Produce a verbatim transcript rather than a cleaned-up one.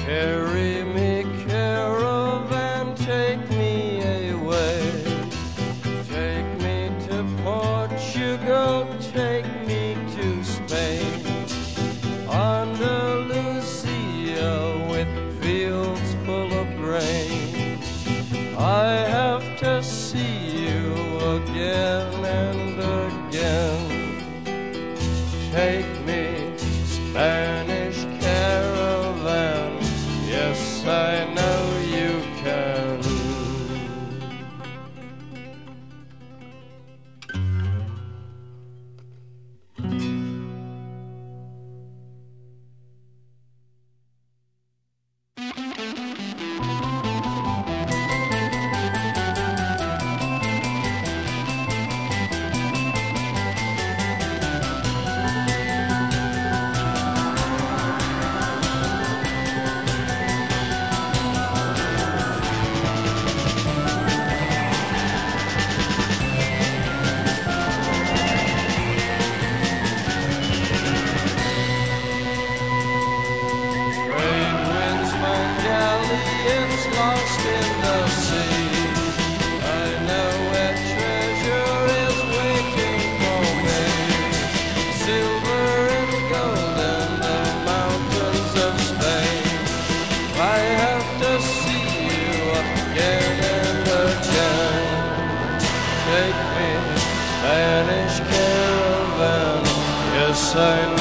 Carry me, caravan, take me away. Take me to Portugal, take me to Spain. Andalusia with fields full of grain. I have to see you again and again. Take me, Spanish caravan, yes, I know you can. It's lost in the sea. I know where treasure is waiting for me. Silver and gold in the mountains of Spain. I have to see you again and again. Take me, Spanish caravan, yes, I know.